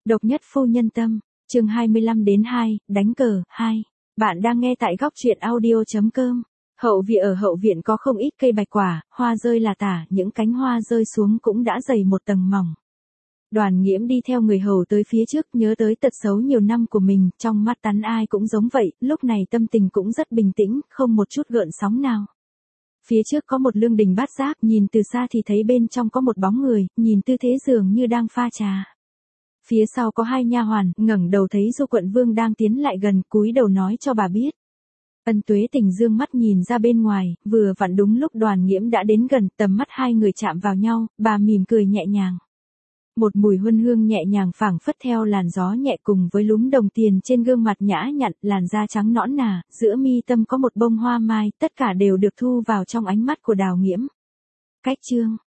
Độc nhất phu nhân tâm, chương 25-2, đánh cờ, 2. Bạn đang nghe tại góc truyện audio.com. Hậu viện, ở hậu viện có không ít cây bạch quả, hoa rơi là tả, những cánh hoa rơi xuống cũng đã dày một tầng mỏng. Đoàn Nghiễm đi theo người hầu tới phía trước, nhớ tới tật xấu nhiều năm của mình, trong mắt hắn ai cũng giống vậy, lúc này tâm tình cũng rất bình tĩnh, không một chút gợn sóng nào. Phía trước có một lương đình bát giác, nhìn từ xa thì thấy bên trong có một bóng người, nhìn tư thế dường như đang pha trà. Phía sau có hai nha hoàn, ngẩng đầu thấy Du Quận Vương đang tiến lại gần, cúi đầu nói cho bà biết. Ân Tuế Tình dương mắt nhìn ra bên ngoài, vừa vặn đúng lúc Đoàn Nghiễm đã đến gần, tầm mắt hai người chạm vào nhau, bà mỉm cười nhẹ nhàng. Một mùi huân hương nhẹ nhàng phảng phất theo làn gió nhẹ cùng với lúm đồng tiền trên gương mặt nhã nhặn, làn da trắng nõn nà, giữa mi tâm có một bông hoa mai, tất cả đều được thu vào trong ánh mắt của Đào Nghiễm. Cách chương